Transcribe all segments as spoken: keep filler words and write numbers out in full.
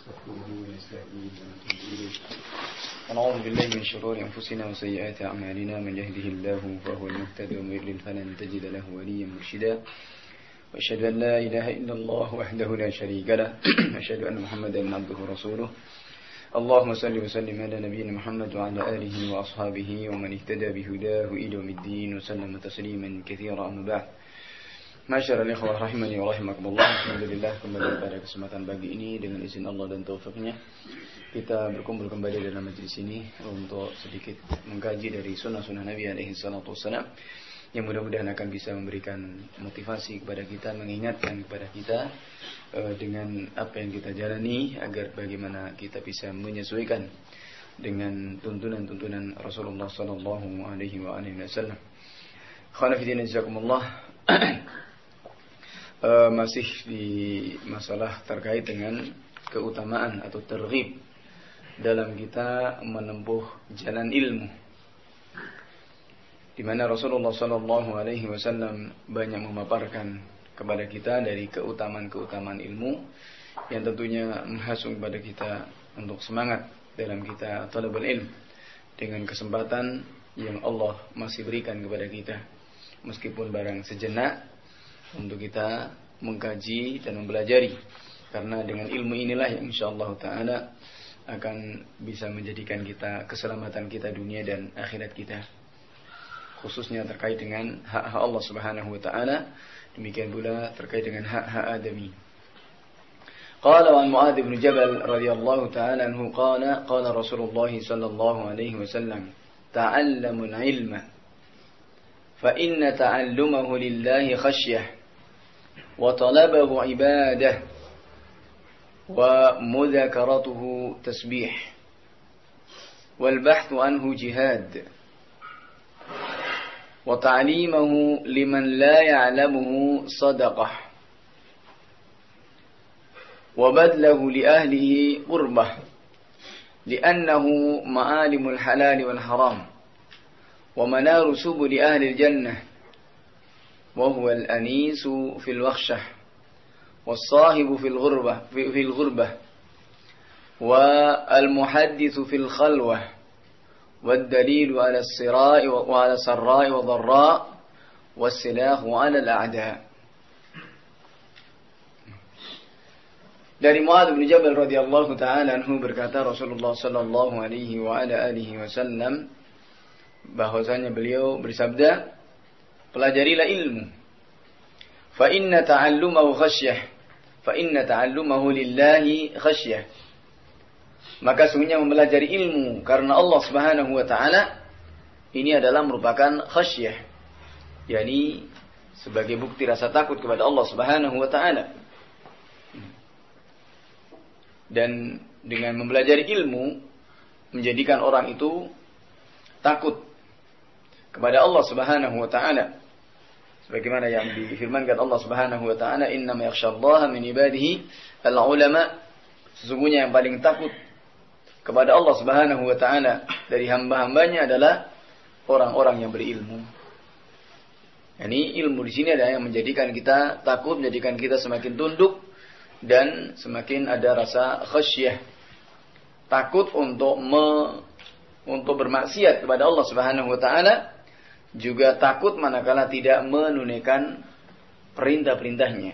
ونستغفره ونستهديه ونتوب إليه ونعوذ بالله من شرور أنفسنا وسيئات أعمالنا من يهده الله فهو المهتد ومن يضلل فلن تجد له وليا مرشدا وأشهد أن لا إله إلا الله وحده لا شريك له أشهد أن محمدا عبده ورسوله اللهم صل وسلم على نبينا محمد وعلى آله وأصحابه ومن اهتدى بهداه إلى يوم الدين وسلم تسليما كثيرا أما بعد. Masyarul ikhwah rahimani wa rahimakumullah. Alhamdulillah, kembali pada kesempatan pagi ini dengan izin Allah dan taufiknya kita berkumpul kembali dalam majelis ini untuk sedikit mengkaji dari sunnah-sunnah Nabi alaihi salatu wassalam yang mudah-mudahan akan bisa memberikan motivasi kepada kita, mengingatkan kepada kita uh, dengan apa yang kita jalani agar bagaimana kita bisa menyesuaikan dengan tuntunan-tuntunan Rasulullah sallallahu alaihi wa alihi wasallam. Khana fillah jazakumullah. Uh, masih di masalah terkait dengan keutamaan atau terghib dalam kita menempuh jalan ilmu, di mana Rasulullah Sallallahu Alaihi Wasallam banyak memaparkan kepada kita dari keutamaan-keutamaan ilmu yang tentunya menghasung kepada kita untuk semangat dalam kita talabul ilm dengan kesempatan yang Allah masih berikan kepada kita, meskipun barang sejenak untuk kita mengkaji dan mempelajari, karena dengan ilmu inilah yang insyaallah taala akan bisa menjadikan kita keselamatan kita dunia dan akhirat kita, khususnya terkait dengan hak-hak Allah Subhanahu wa taala, demikian pula terkait dengan hak-hak adami. Qala wa Mu'adz bin Jabal radhiyallahu taala anhu qala qala Rasulullah sallallahu alaihi wasallam ta'allamul ilma fa inna ta'allumahu lillahi khasyah وطلبه عبادة ومذاكرته تسبيح والبحث عنه جهاد وتعليمه لمن لا يعلمه صدقة وبذله لأهله قربة لأنه معالم الحلال والحرام ومنار سبل أهل الجنة وهو الأنيس في الوخشة والصاحب في الغربة في, في الغربة والمحدث في الخلوة والدليل على السراء وعلى السراء والضراء والسلاح على الأعداء. Dari Mu'adz bin Jabal radhiyallahu taala anhu berkata Rasulullah sallallahu alaihi wa ala alihi wasallam bahwasanya beliau bersabda, pelajarilah ilmu. Fa inna ta'allumahu khasyah. Fa inna ta'allumahu lillahi khasyah. Maka sungguhnya mempelajari ilmu karena Allah Subhanahu wa taala ini adalah merupakan khasyah, yakni sebagai bukti rasa takut kepada Allah Subhanahu wa taala. Dan dengan mempelajari ilmu menjadikan orang itu takut kepada Allah Subhanahu wa taala, sebagaimana yang difirmankan Allah Subhanahu wa taala, innama yakhshallaha min ibadihi al-ulama, sesungguhnya yang paling takut kepada Allah Subhanahu wa taala dari hamba-hambanya adalah orang-orang yang berilmu. Yani ilmu di sini adalah yang menjadikan kita takut, menjadikan kita semakin tunduk dan semakin ada rasa khasyah, takut untuk me, untuk bermaksiat kepada Allah Subhanahu wa taala, juga takut manakala tidak menunaikan perintah-perintahnya.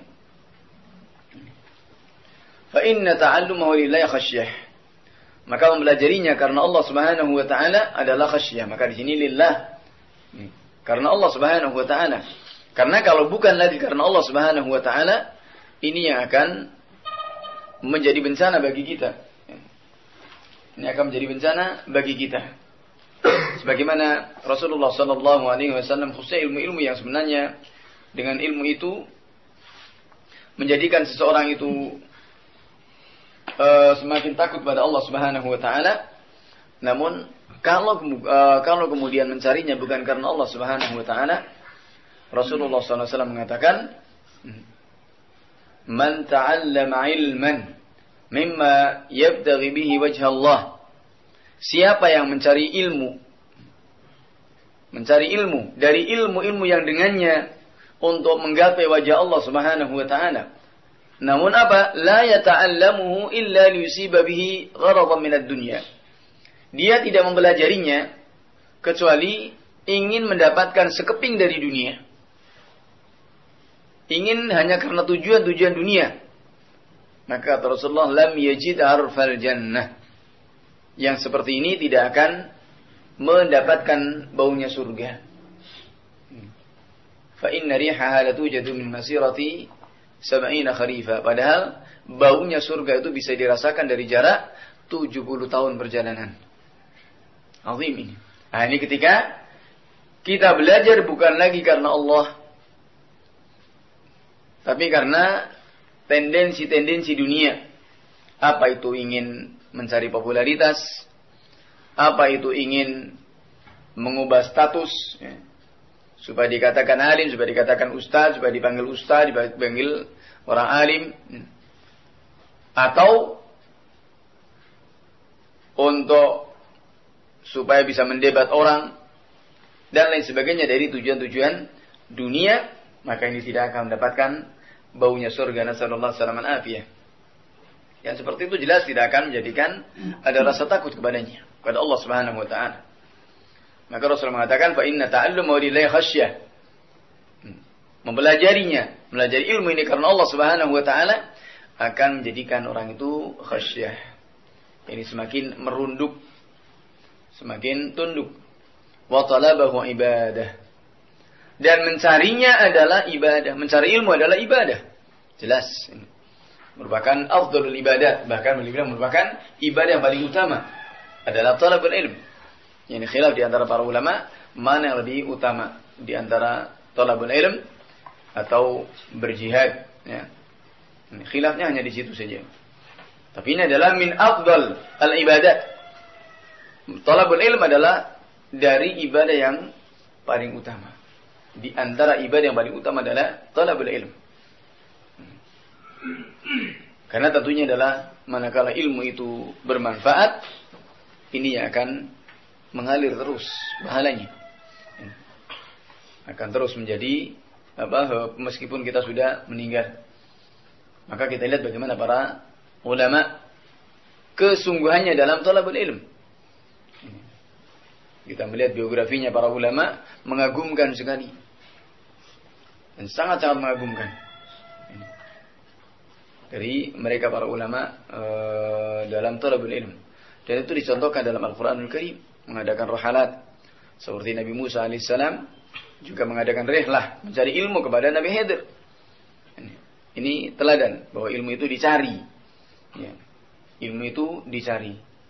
Fa inna ta'allumahu lillahi khasyah. Maka mempelajarinya karena Allah Subhanahu wa taala adalah khasyah. Maka di sini lillah. Karena Allah Subhanahu wa taala. Karena kalau bukan lagi karena Allah Subhanahu wa taala, ini yang akan menjadi bencana bagi kita. Ini akan menjadi bencana bagi kita. Sebagaimana Rasulullah sallallahu alaihi wasallam khususnya ilmu-ilmu yang sebenarnya dengan ilmu itu menjadikan seseorang itu uh, semakin takut pada Allah Subhanahu wa taala. Namun kalau uh, kalau kemudian mencarinya bukan karena Allah Subhanahu wa taala, Rasulullah sallallahu alaihi wasallam mengatakan, "Man ta'allama ilman mimma yabtaghi bihi wajha Allah." Siapa yang mencari ilmu, mencari ilmu dari ilmu-ilmu yang dengannya untuk menggapai wajah Allah Subhanahu wa taala, Namun apa? La yata'allamuhu illa liyusiba bihi gharadan minad dunya. Dia tidak mempelajarinya kecuali ingin mendapatkan sekeping dari dunia. Ingin hanya karena tujuan-tujuan dunia. Maka kata Rasulullah, lam yajid arfal jannah. Yang seperti ini tidak akan mendapatkan baunya surga. Fa inna rihaha latujadu min masirati sab'ina kharifa. Padahal baunya surga itu bisa dirasakan dari jarak tujuh puluh tahun perjalanan. Azim ini. Nah, ini ketika kita belajar bukan lagi karena Allah, tapi karena tendensi-tendensi dunia. Apa itu ingin mencari popularitas, apa itu ingin mengubah status, ya, supaya dikatakan alim, supaya dikatakan ustaz, supaya dipanggil ustaz, dipanggil orang alim, atau untuk supaya bisa mendebat orang dan lain sebagainya dari tujuan-tujuan dunia, maka ini tidak akan mendapatkan baunya surga. Nasallallahu salaman afiyah. Yang seperti itu jelas tidak akan menjadikan ada rasa takut kepadanya, kepada Allah Subhanahu wa taala. Maka Rasul mengatakan fa inna ta'alluma lillahi khasyah. Mempelajarinya, mempelajari ilmu ini karena Allah Subhanahu wa taala akan menjadikan orang itu khasyah. Ini semakin merunduk, semakin tunduk. Wa talabahu ibadah. Dan mencarinya adalah ibadah, mencari ilmu adalah ibadah. Jelas ini merupakan afdhalul ibadat, bahkan beliau merupakan ibadah yang paling utama adalah talabul ilm. Ini khilaf di antara para ulama mana yang lebih utama di antara talabul ilm atau berjihad, ya. Ini khilafnya hanya di situ saja. Tapi ini adalah min afdal al ibadat. Talabul ilm adalah dari ibadah yang paling utama. Di antara ibadah yang paling utama adalah talabul ilm. Karena tentunya adalah manakala ilmu itu bermanfaat, ini yang akan mengalir terus pahalanya. Akan terus menjadi apa, meskipun kita sudah meninggal. Maka kita lihat bagaimana para ulama kesungguhannya dalam talabul ilm. Kita melihat biografinya para ulama mengagumkan sekali. Dan sangat-sangat mengagumkan. Dari mereka para ulama e, dalam talabul ilm. Dan itu dicontohkan dalam Al-Quranul Karim. Mengadakan rohalat. Seperti Nabi Musa alaihissalam juga mengadakan rihlah. Mencari ilmu kepada Nabi Khidir. Ini teladan. Bahwa ilmu itu dicari. Ya. Ilmu itu dicari.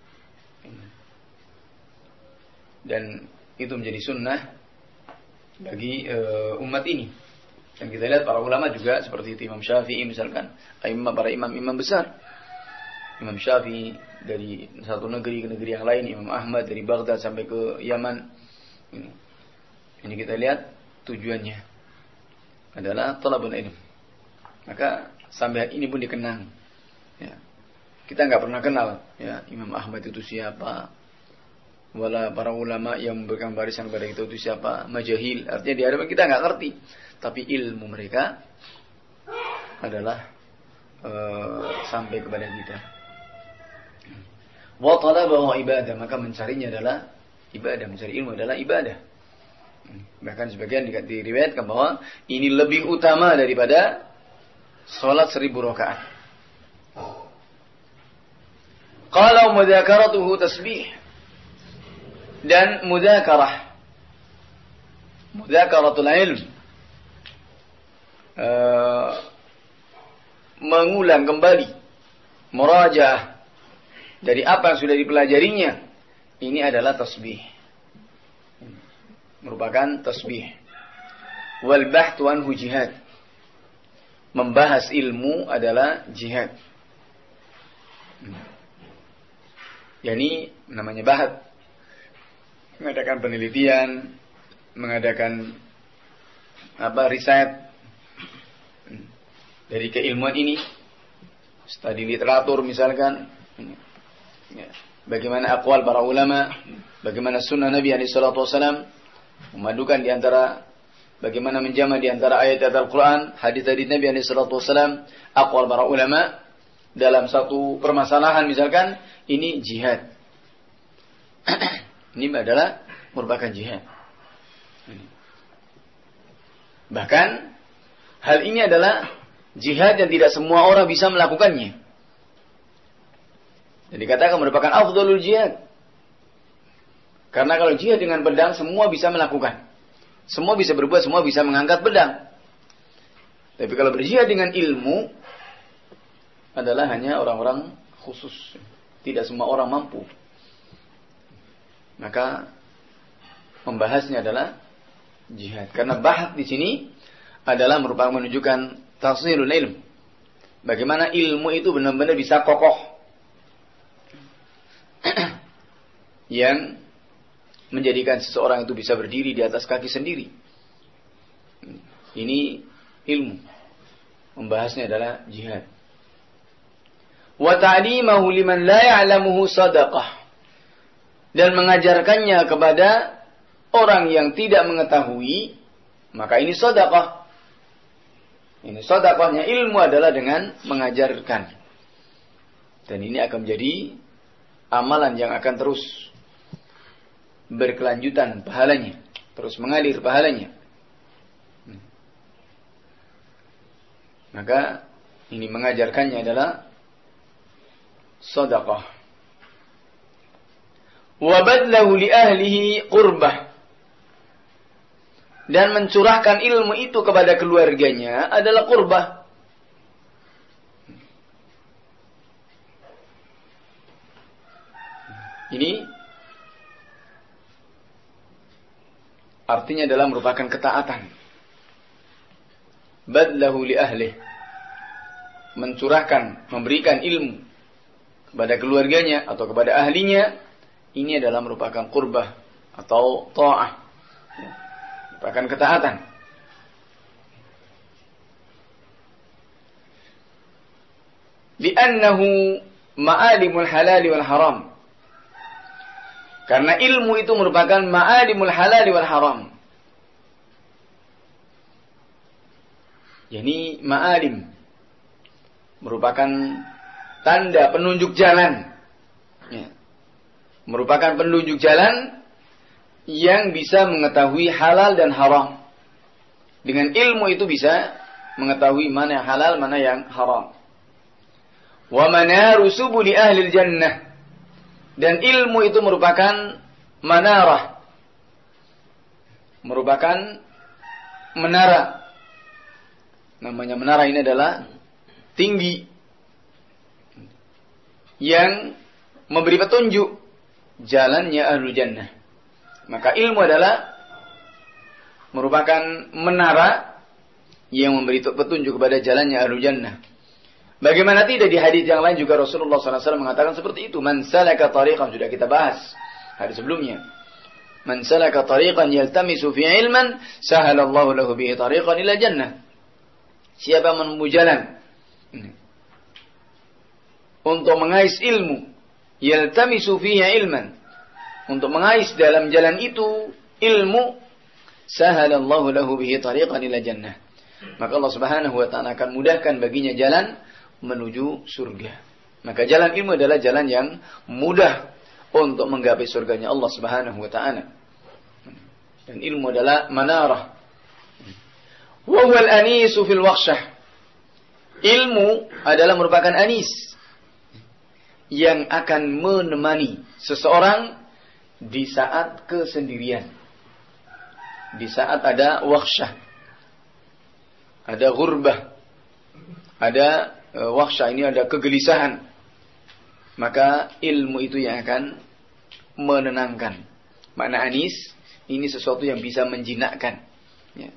Dan itu menjadi sunnah bagi e, umat ini. Dan kita lihat para ulama juga seperti itu. Imam Syafi'i misalkan, imam para imam-imam besar. Imam Syafi'i dari satu negeri ke negeri yang lain, Imam Ahmad dari Baghdad sampai ke Yaman. Ini, ini kita lihat tujuannya adalah talabul ilm. Maka sampai ini pun dikenang. Ya. Kita nggak pernah kenal, ya, Imam Ahmad itu siapa. Wala para ulama yang memberikan barisan kepada kita itu siapa, majahil. Artinya di hadapan kita nggak ngerti. Tapi ilmu mereka adalah uh, sampai kepada kita. Wa talabahu ibadah, maka mencarinya adalah ibadah, mencari ilmu adalah ibadah. Bahkan sebagian diriwayatkan bahwa ini lebih utama daripada salat seribu rakaat. Qala mudzakaratuhu tasbih. Dan mudzakarah, mudzakaratul ilm, Uh, mengulang kembali murajaah dari apa yang sudah dipelajarinya, ini adalah tasbih, merupakan tasbih. Wal bahthu anhu jihad, membahas ilmu adalah jihad. Yani namanya bahat, mengadakan penelitian, mengadakan apa riset dari keilmuan ini, studi literatur misalkan, ya, bagaimana aqwal para ulama, bagaimana sunnah Nabi alaihi salatu wasallam, memadukan di antara bagaimana menjama di antara ayat-ayat Al-Quran, hadis-hadis Nabi alaihi salatu wasallam, aqwal para ulama dalam satu permasalahan misalkan, ini jihad. Ini adalah merupakan jihad. Bahkan hal ini adalah jihad yang tidak semua orang bisa melakukannya. Jadi dikatakan merupakan afdalul jihad. Karena kalau jihad dengan pedang semua bisa melakukan. Semua bisa berbuat, semua bisa mengangkat pedang. Tapi kalau berjihad dengan ilmu adalah hanya orang-orang khusus. Tidak semua orang mampu. Maka membahasnya adalah jihad. Karena bahas di sini adalah merupakan menunjukkan tasnirul ilm. Bagaimana ilmu itu benar-benar bisa kokoh. Yang menjadikan seseorang itu bisa berdiri di atas kaki sendiri. Ini ilmu. Membahasnya adalah jihad. Wa ta'limahu liman la ya'lamuhu sadaqah. Dan mengajarkannya kepada orang yang tidak mengetahui, maka ini sedekah. Ini sedekahnya ilmu adalah dengan mengajarkan. Dan ini akan menjadi amalan yang akan terus berkelanjutan pahalanya, terus mengalir pahalanya. Maka ini mengajarkannya adalah sedekah. Wa badlahu li ahlihi qurbah. Dan mencurahkan ilmu itu kepada keluarganya adalah qurbah. Ini artinya adalah merupakan ketaatan. Badlahu li ahlihi. Mencurahkan, memberikan ilmu kepada keluarganya atau kepada ahlinya. Ini adalah merupakan qurbah atau ta'ah. Merupakan ketaatan. Li'annahu ma'alimul halal wal haram. Karena ilmu itu merupakan ma'alimul halal wal haram. Yani ma'alim. Merupakan tanda penunjuk jalan. Ya. Merupakan penunjuk jalan yang bisa mengetahui halal dan haram. Dengan ilmu itu bisa mengetahui mana yang halal, mana yang haram. Wa manaru subuli ahli jannah. Dan ilmu itu merupakan manarah. Merupakan menara. Namanya menara ini adalah tinggi. Yang memberi petunjuk jalannya ahlu jannah. Maka ilmu adalah merupakan menara yang memberi petunjuk kepada jalannya ahlu jannah. Bagaimana tidak di hadis yang lain juga Rasulullah shallallahu alaihi wasallam mengatakan seperti itu. Man salaka tariqan, sudah kita bahas hari sebelumnya. Man salaka tariqan yaltamisu fi ilman, sahalallahu lahu bihi tariqan ila jannah. Siapa menempuh jalan untuk mengais ilmu, yaltamisu fiha ilman, untuk mengais dalam jalan itu ilmu, sahalallahu lahu bihi tariqan ila jannah. Maka Allah Subhanahu wa taala akan mudahkan baginya jalan menuju surga. Maka jalan ilmu adalah jalan yang mudah untuk menggapai surganya Allah Subhanahu wa taala. Dan ilmu adalah manarah. Wa huwal anisu fil waqshah. Ilmu adalah merupakan anis yang akan menemani seseorang di saat kesendirian. Di saat ada waqshah. Ada ghurbah. Ada uh, waqshah, ini ada kegelisahan. Maka ilmu itu yang akan menenangkan. Makna anis, ini sesuatu yang bisa menjinakkan. Ya.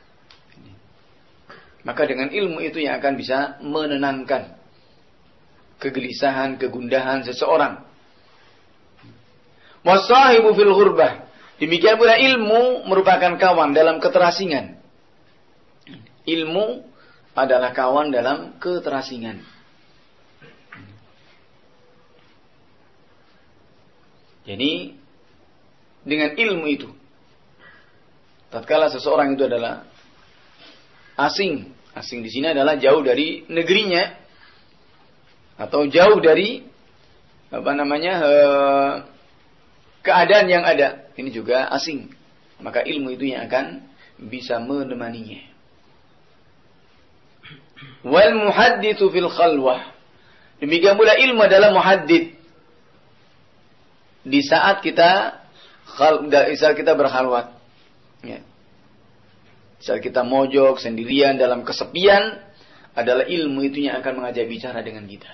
Maka dengan ilmu itu yang akan bisa menenangkan kegelisahan, kegundahan seseorang. Wasahibu fil ghurbah. Demikian pula ilmu merupakan kawan dalam keterasingan. Ilmu adalah kawan dalam keterasingan. Jadi dengan ilmu itu tatkala seseorang itu adalah asing, asing di sini adalah jauh dari negerinya atau jauh dari apa namanya eh, keadaan yang ada, ini juga asing, maka ilmu itu yang akan bisa menemaninya. Wal muhadditsu fil khalwah, demikian pula ilmu adalah muhaddits di saat kita di saat kita berkhalwat, ya. Saat kita mojok sendirian dalam kesepian, adalah ilmu itu yang akan mengajak bicara dengan kita.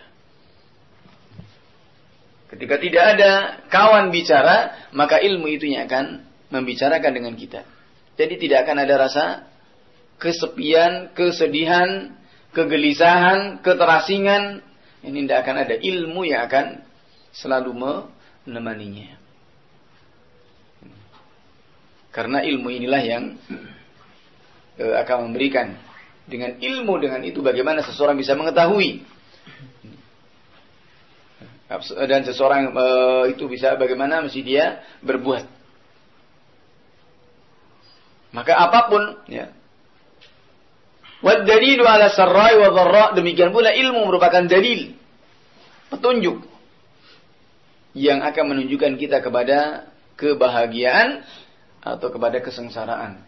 Ketika tidak ada kawan bicara, maka ilmu itu yang akan membicarakan dengan kita. Jadi tidak akan ada rasa kesepian, kesedihan, kegelisahan, keterasingan. Ini tidak akan ada, ilmu yang akan selalu menemaninya. Karena ilmu inilah yang e, akan memberikan. Dengan ilmu, dengan itu bagaimana seseorang bisa mengetahui. Dan seseorang e, itu bisa bagaimana mesti dia berbuat. Maka apapun, ya. Wad dalilu ala sarra'i wa dharra, demikian pula ilmu merupakan dalil, petunjuk yang akan menunjukkan kita kepada kebahagiaan atau kepada kesengsaraan.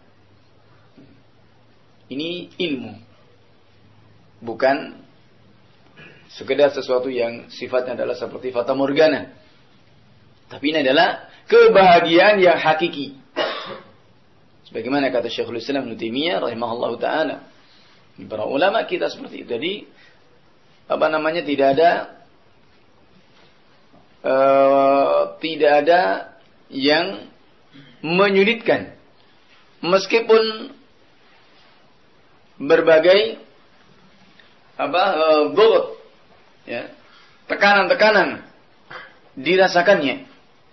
Ini ilmu, bukan sekedar sesuatu yang sifatnya adalah seperti fata morgana, tapi ini adalah kebahagiaan yang hakiki. Sebagaimana kata Syekhul Islam Ibnu Taimiyah rahimahullahu taala, para ulama kita seperti itu. Jadi apa namanya tidak ada uh, tidak ada yang menyulitkan, meskipun berbagai apa uh, ya, tekanan-tekanan dirasakannya,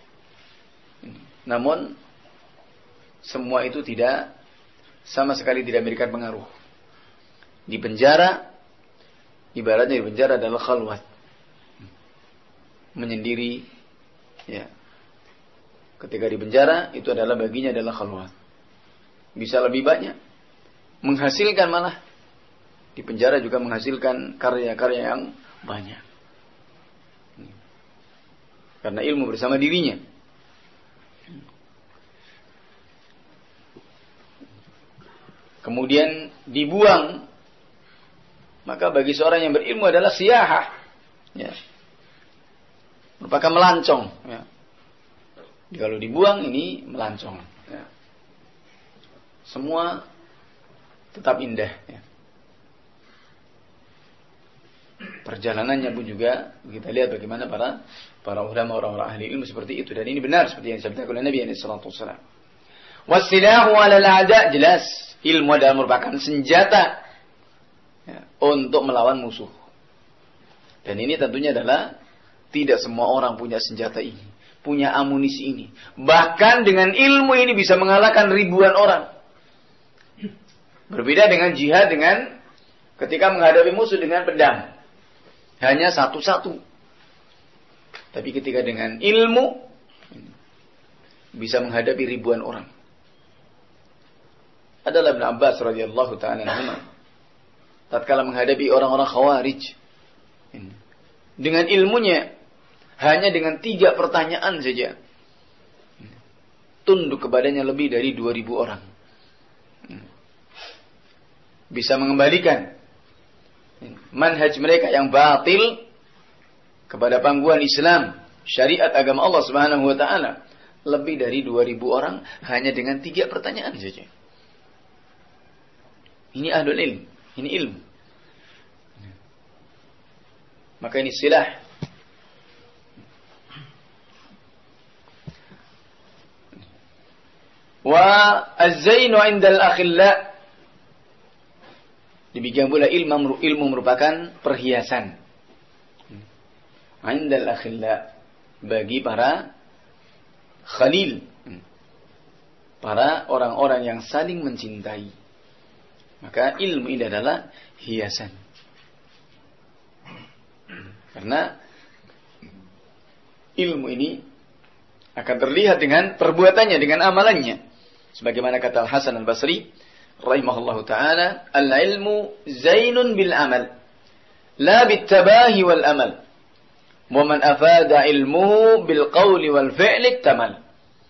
namun semua itu tidak sama sekali tidak memberikan pengaruh. Di penjara, ibaratnya di penjara adalah khalwat, menyendiri, ya. Ketika di penjara itu adalah baginya adalah khalwat. Bisa lebih banyak, menghasilkan malah di penjara juga menghasilkan karya-karya yang banyak. Karena ilmu bersama dirinya. Kemudian dibuang, maka bagi seorang yang berilmu adalah siyahah, ya. Merupakan melancong, ya. Kalau dibuang ini melancong, ya. Semua tetap indah, ya. Perjalanannya pun juga kita lihat bagaimana para para ulama, orang-orang ahli ilmu seperti itu, dan ini benar seperti yang disabdakan oleh Nabi sallallahu alaihi wasallam. Wasilahu 'alal a'da, jelas ilmu adalah merupakan senjata, ya, untuk melawan musuh. Dan ini tentunya adalah tidak semua orang punya senjata ini, punya amunisi ini. Bahkan dengan ilmu ini bisa mengalahkan ribuan orang. Berbeda dengan jihad, dengan ketika menghadapi musuh dengan pedang, hanya satu-satu. Tapi ketika dengan ilmu bisa menghadapi ribuan orang. Adalah Ibn Abbas radhiyallahu ta'ala anhu tatkala menghadapi orang-orang Khawarij, dengan ilmunya hanya dengan tiga pertanyaan saja tunduk kepadanya lebih dari dua ribu orang. Bisa mengembalikan manhaj mereka yang batil kepada pangkuan Islam, syariat agama Allah Subhanahu wa taala, lebih dari dua ribu orang hanya dengan tiga pertanyaan saja. Ini ahlul ilm, ini ilmu. Maka ini silah. Wa az-zainu 'inda al-akhilla, demikian pula ilmu ilmu merupakan perhiasan. 'Inda al-akhilla, bagi para khalil, para orang-orang yang saling mencintai. Maka ilmu ini adalah hiasan. Karena ilmu ini akan terlihat dengan perbuatannya, dengan amalannya. Sebagaimana kata Al-Hasan Al-Basri rahimahullahu taala, al-ilmu zainun bil amal, la bit tabahi wal amal. Wa man afada ilmuhu bil qawli wal fi'li tamal.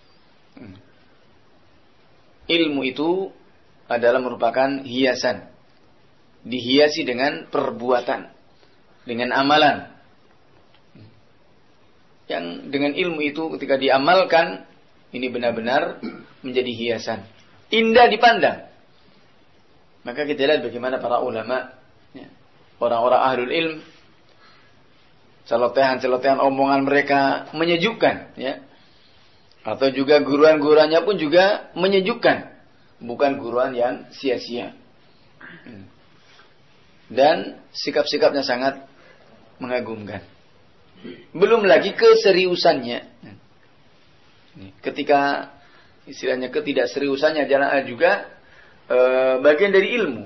Ilmu itu adalah merupakan hiasan. Dihiasi dengan perbuatan, dengan amalan. Yang dengan ilmu itu ketika diamalkan, ini benar-benar menjadi hiasan. Indah dipandang. Maka kita lihat bagaimana para ulama, ya, orang-orang ahlul ilm, celotehan-celotehan omongan mereka menyejukkan, ya. Atau juga guruan-guruannya pun juga menyejukkan, bukan guruan yang sia-sia. Dan sikap-sikapnya sangat mengagumkan. Belum lagi keseriusannya. Ketika istilahnya ketidakseriusannya adalah juga e, bagian dari ilmu.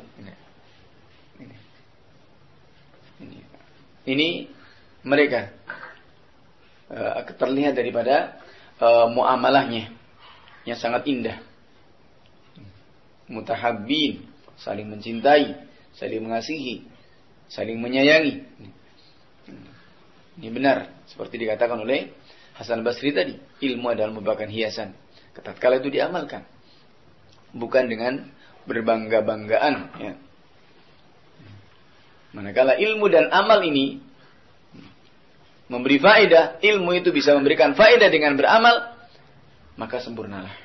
Ini, ini mereka e, terlihat daripada e, muamalahnya yang sangat indah. Mutahabbin, saling mencintai, saling mengasihi, saling menyayangi. Ini benar seperti dikatakan oleh Hasan Basri tadi, ilmu adalah merupakan hiasan. Tatkala itu diamalkan, bukan dengan berbangga-banggaan, ya. Manakala ilmu dan amal ini memberi faedah, ilmu itu bisa memberikan faedah dengan beramal, maka sempurnalah.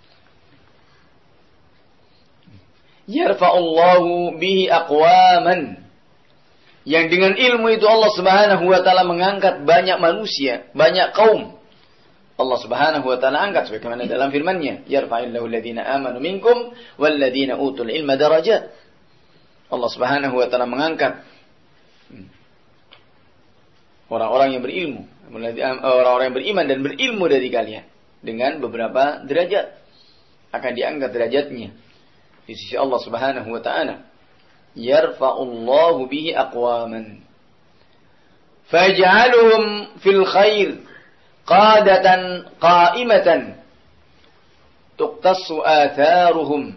Yarfa'ullahu bihi aqwaman. Yang dengan ilmu itu Allah Subhanahu wa taala mengangkat banyak manusia, banyak kaum. Allah Subhanahu wa taala angkat sebagaimana dalam firman-Nya, yarfa'illahu alladziina aamanu minkum walladziina utul ilma darajat. Allah Subhanahu wa taala mengangkat orang-orang yang berilmu, orang-orang yang beriman dan berilmu dari kalian dengan beberapa derajat. Akan diangkat derajatnya di sisi Allah Subhanahu wa taala. Yarfa'ullahu bihi aqwaman faj'aluhum fil khair qadatan qa'imatan tuqtassu atharuhum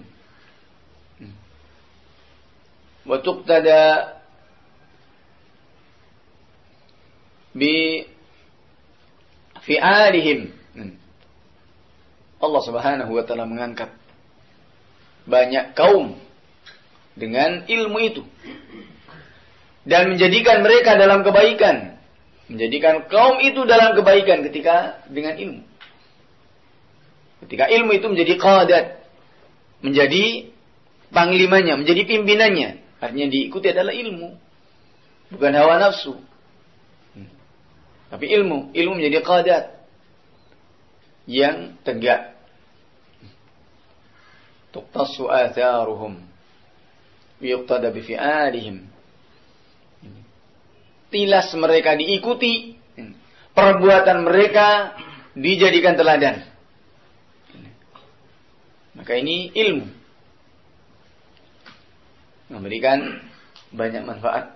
wa tuqtada bi fi'alihim. Allah Subhanahu wa taala mengangkat banyak kaum dengan ilmu itu dan menjadikan mereka dalam kebaikan, menjadikan kaum itu dalam kebaikan ketika dengan ilmu. Ketika ilmu itu menjadi qadat, menjadi panglimanya, menjadi pimpinannya, artinya diikuti adalah ilmu, bukan hawa nafsu. Tapi ilmu, ilmu menjadi qadat yang tegak. Tuqtassu atharuhum yuqtada bi fi'alihim. Tilas mereka diikuti, perbuatan mereka dijadikan teladan. Maka ini ilmu memberikan banyak manfaat.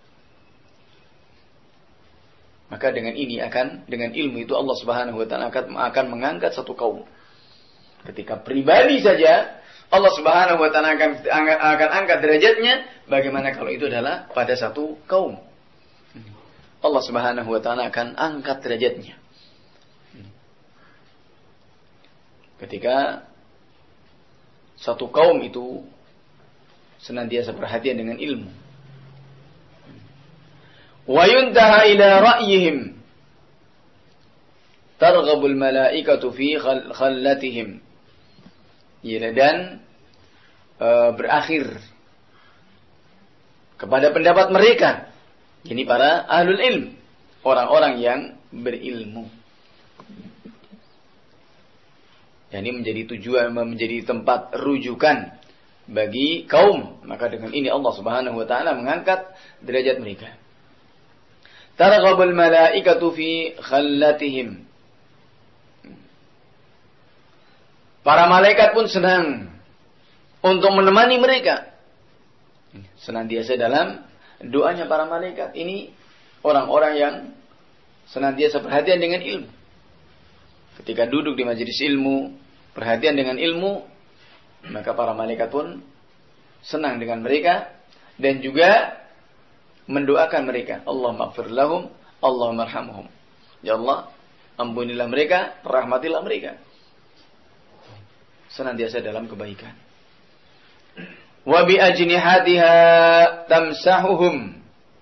Maka dengan ini akan, dengan ilmu itu Allah Subhanahu wa taala akan, akan mengangkat satu kaum. Ketika pribadi saja Allah Subhanahu wa taala akan, akan angkat derajatnya, bagaimana kalau itu adalah pada satu kaum? Allah Subhanahu wa taala akan angkat derajatnya. Ketika satu kaum itu senantiasa perhatian dengan ilmu. Wa yuntaha ila ra'yihim targhabul malaikatu fi khallatihim. Ya, dan e, berakhir kepada pendapat mereka. Ini para ahlul ilm, orang-orang yang berilmu. Dan ini menjadi tujuan, menjadi tempat rujukan bagi kaum. Maka dengan ini Allah Subhanahu wa taala mengangkat derajat mereka. Targhabul malaikatu fi khallatihim. Para malaikat pun senang untuk menemani mereka. Senantiasa dalam doanya para malaikat. Ini orang-orang yang senantiasa perhatian dengan ilmu. Ketika duduk di majelis ilmu, perhatian dengan ilmu, Maka para malaikat pun senang dengan mereka dan juga mendoakan mereka. Allahumma ighfir lahum, Allahumma arhamhum. Ya Allah, ampunilah mereka, rahmatilah mereka. Senantiasa dalam kebaikan. Wa bi ajnihatiha tamsahuhum.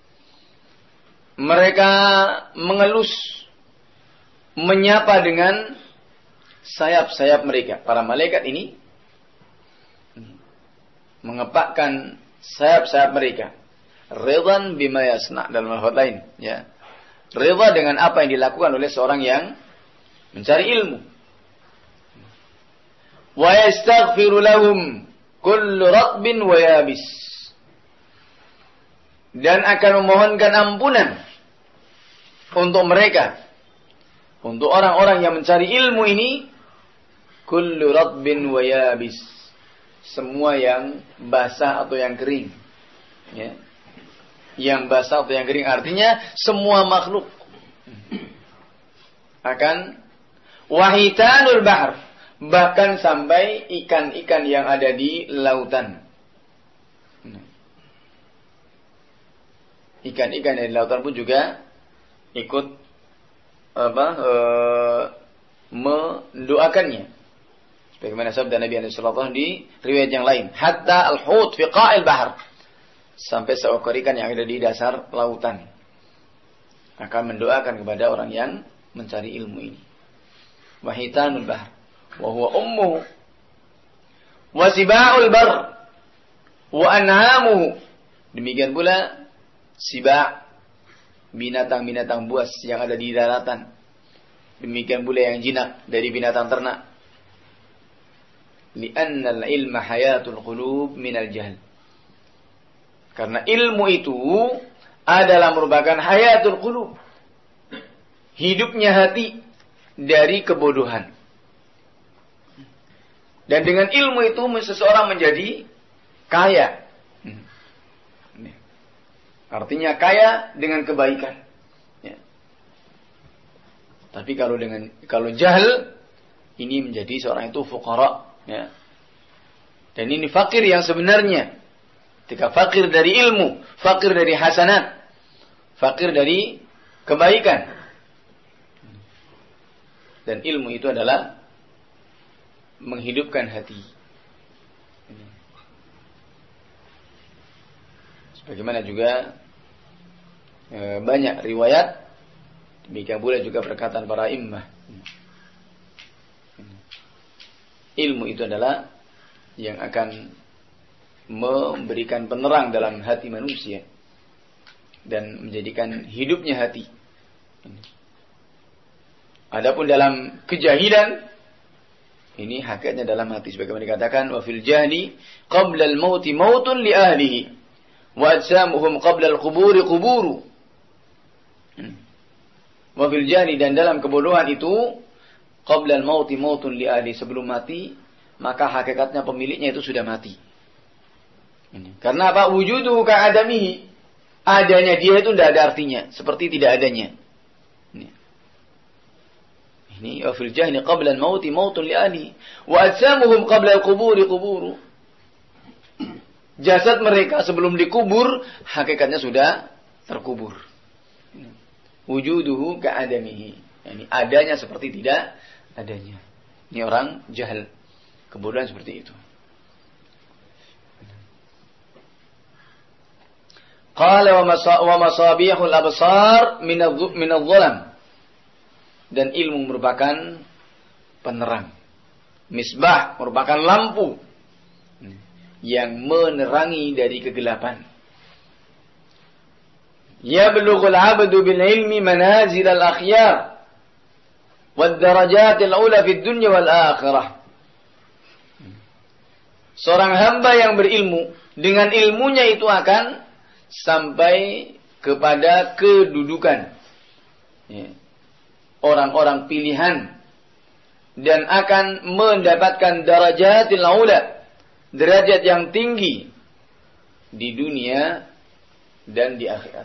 Mereka mengelus, menyapa dengan sayap-sayap mereka. Para malaikat ini mengepakkan sayap-sayap mereka. Ridhan bima yasna dalam lafaz lain, ya. Ridha dengan apa yang dilakukan oleh seorang yang mencari ilmu. Wa yastaghfiru lahum kullu ratbin wa yabis. Dan akan memohonkan ampunan untuk mereka, untuk orang-orang yang mencari ilmu ini, kullu ratbin wa yabis, semua yang basah atau yang kering, ya. Yang basah atau yang kering artinya semua makhluk akan wahitanul bahr, bahkan sampai ikan-ikan yang ada di lautan. Ikan-ikan yang di lautan pun juga ikut apa e, mendoakannya. Sebagaimana sabda Nabi sallallahu alaihi wasallam di riwayat yang lain, hatta al-hut fi qa'il bahr, sampai seekor ikan yang ada di dasar lautan akan mendoakan kepada orang yang mencari ilmu ini. Wahitanul bahr wa huwa ummuhu wa siba'ul bar wa an'amuhu. Demikian pula siba', binatang-binatang buas yang ada di daratan. Demikian pula yang jinak dari binatang ternak. Li'anna al-ilma hayatul qulub minal jahl. Karena ilmu itu adalah merupakan hayatul qulub, hidupnya hati dari kebodohan. Dan dengan ilmu itu seseorang menjadi kaya. Artinya kaya dengan kebaikan. Ya. Tapi kalau dengan kalau jahil, ini menjadi seorang itu fuqara. Ya. Dan ini fakir yang sebenarnya. Ketika fakir dari ilmu, fakir dari hasanat, fakir dari kebaikan. Dan ilmu itu adalah menghidupkan hati. Sebagaimana juga e, banyak riwayat, demikian pula juga perkataan para immah. Ilmu itu adalah yang akan memberikan penerang dalam hati manusia dan menjadikan hidupnya hati. Adapun dalam kejahilan, ini hakikatnya dalam hati, sebagaimana dikatakan, wa fil jahli qabla al-mauti mautun li ahlihi wa ajsamuhum qabla al-quburi quburu. Wa fil jahli, dan dalam kebodohan itu, qabla al-mauti mautun li ahlihi, sebelum mati maka hakikatnya pemiliknya itu sudah mati. Karena apa? Wujuduhu ka'adamihi, adanya dia itu tidak ada artinya, seperti tidak adanya. Ini wa fil jahli qabla al-mauti mautun li ahlihi wa ajsamuhum qabla al-quburi quburu. Jasad mereka sebelum dikubur hakikatnya sudah terkubur. Wujuduhu ka'adamihi, yani adanya seperti tidak adanya. Ini orang jahil, kebodohan seperti itu. Qala wa masabihul absar min adh-dhalam. Dan ilmu merupakan penerang. Misbah merupakan lampu yang menerangi dari kegelapan. Yablughul 'abdu bil ilmi manazil al-akhyar wad darajat al-ula fid dunya wal akhirah. Seorang hamba yang berilmu, dengan ilmunya itu akan sampai kepada kedudukan ya, orang-orang pilihan, dan akan mendapatkan darajatil aula, derajat yang tinggi di dunia dan di akhirat.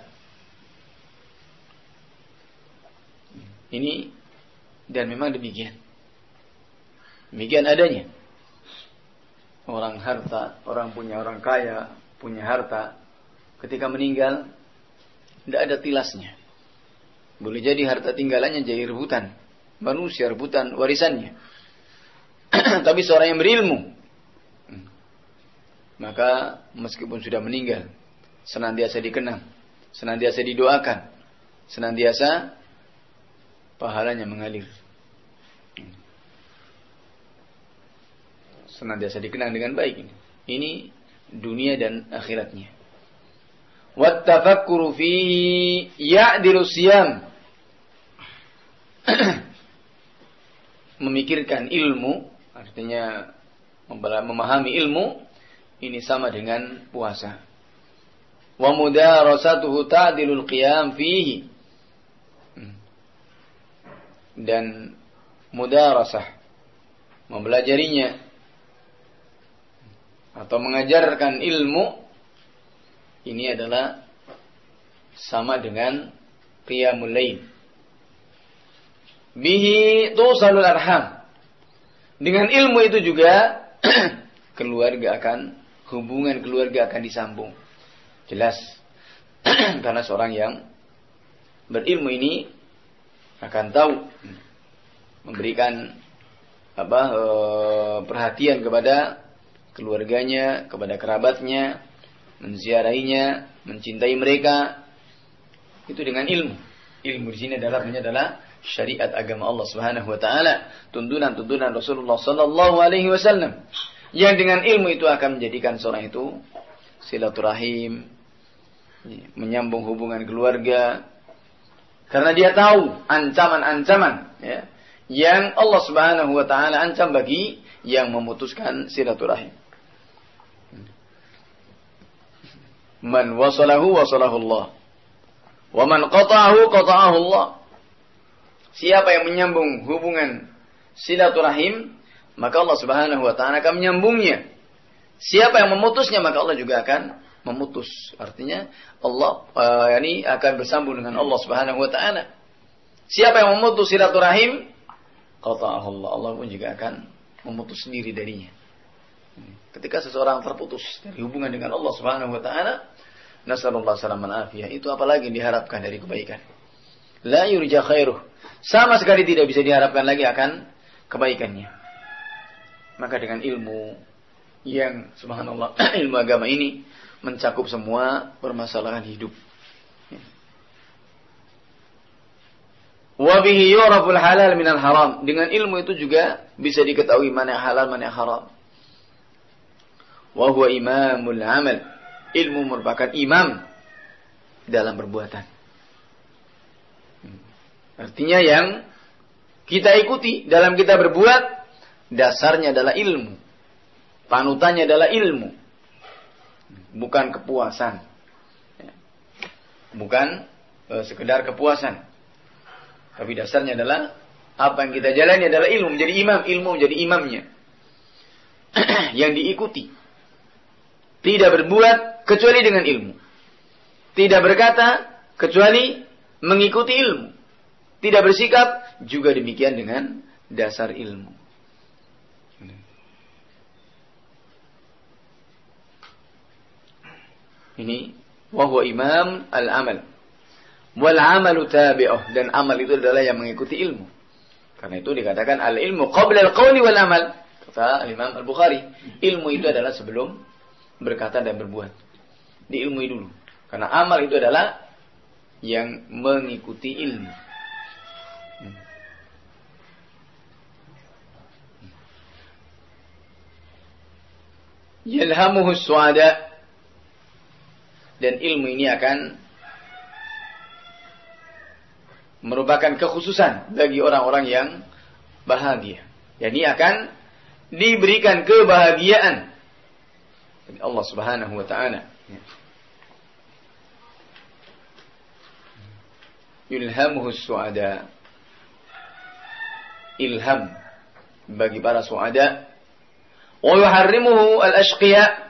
Ini dan memang demikian. Demikian adanya. orang harta, orang punya orang kaya, punya harta, ketika meninggal tidak ada tilasnya. Boleh jadi harta tinggalannya jadi rebutan manusia, rebutan warisannya. Tapi seorang yang berilmu, maka meskipun sudah meninggal, senantiasa dikenang, senantiasa didoakan, senantiasa pahalanya mengalir, senantiasa dikenang dengan baik. Ini, ini dunia dan akhiratnya. Wattafakkuru fihi ya'dilu siyam. Memikirkan ilmu, artinya memahami ilmu, ini sama dengan puasa. Wa mudarasatuhu ta'dilul qiyam fihi. Dan mudarasah, mempelajarinya atau mengajarkan ilmu, ini adalah sama dengan qiyamul lail. Bihi tusalul arham. Dengan ilmu itu juga keluarga akan, hubungan keluarga akan disambung. Jelas. Karena seorang yang berilmu ini akan tahu memberikan apa e, perhatian kepada keluarganya, kepada kerabatnya, menziarahinya, mencintai mereka. Itu dengan ilmu. Ilmu di sini adalah adalah syariat agama Allah Subhanahu wa taala, tuntunan-tuntunan Rasulullah sallallahu alaihi wasallam. Yang dengan ilmu itu akan menjadikan seorang itu silaturahim, menyambung hubungan keluarga. Karena dia tahu ancaman-ancaman, ya, yang Allah Subhanahu wa taala ancam bagi yang memutuskan silaturahim. Man wasalahu wasalahu Allah. Wa man qata'ahu qata'ahu Allah. Siapa yang menyambung hubungan silaturahim, maka Allah Subhanahu wa taala akan menyambungnya. Siapa yang memutusnya, maka Allah juga akan memutus. Artinya Allah uh, yani akan bersambung dengan Allah Subhanahu wa taala. Siapa yang memutus silaturahim, qata'ahu Allah. Allah pun juga akan memutus sendiri darinya. Ketika seseorang terputus dari hubungan dengan Allah Subhanahu wa taala, nasallallahu salaman afiyah, itu apalagi diharapkan dari kebaikan. La yurja khairuh. Sama sekali tidak bisa diharapkan lagi akan kebaikannya. Maka dengan ilmu yang subhanallah, ilmu agama ini mencakup semua permasalahan hidup. Wa bihi yuraful halal minal haram. Dengan ilmu itu juga bisa diketahui mana yang halal, mana yang haram. Wa huwa imamul amal. Ilmu merupakan imam dalam perbuatan. Artinya yang kita ikuti dalam kita berbuat, dasarnya adalah ilmu. Panutannya adalah ilmu. Bukan kepuasan. Bukan eh, sekedar kepuasan. Tapi dasarnya adalah apa yang kita jalani adalah ilmu. Menjadi imam, ilmu menjadi imamnya. Yang diikuti. Tidak berbuat kecuali dengan ilmu. Tidak berkata kecuali mengikuti ilmu. Tidak bersikap juga demikian dengan dasar ilmu. Ini wahwa imam al-amal. Wal amalu tabi'uh, dan amal itu adalah yang mengikuti ilmu. Karena itu dikatakan al-ilmu qabla al-qawli wal amal. Kata Imam Al-Bukhari, ilmu itu adalah sebelum berkata dan berbuat. Diilmui dulu. Karena amal itu adalah yang mengikuti ilmu. Yalhamuhu su'ada, dan ilmu ini akan merupakan kekhususan bagi orang-orang yang bahagia. Jadi akan diberikan kebahagiaan dari Allah Subhanahu wa taala. Yulhamuhu su'ada. Ilham bagi para su'ada. Wa yuharrimuhu al-ashqiya,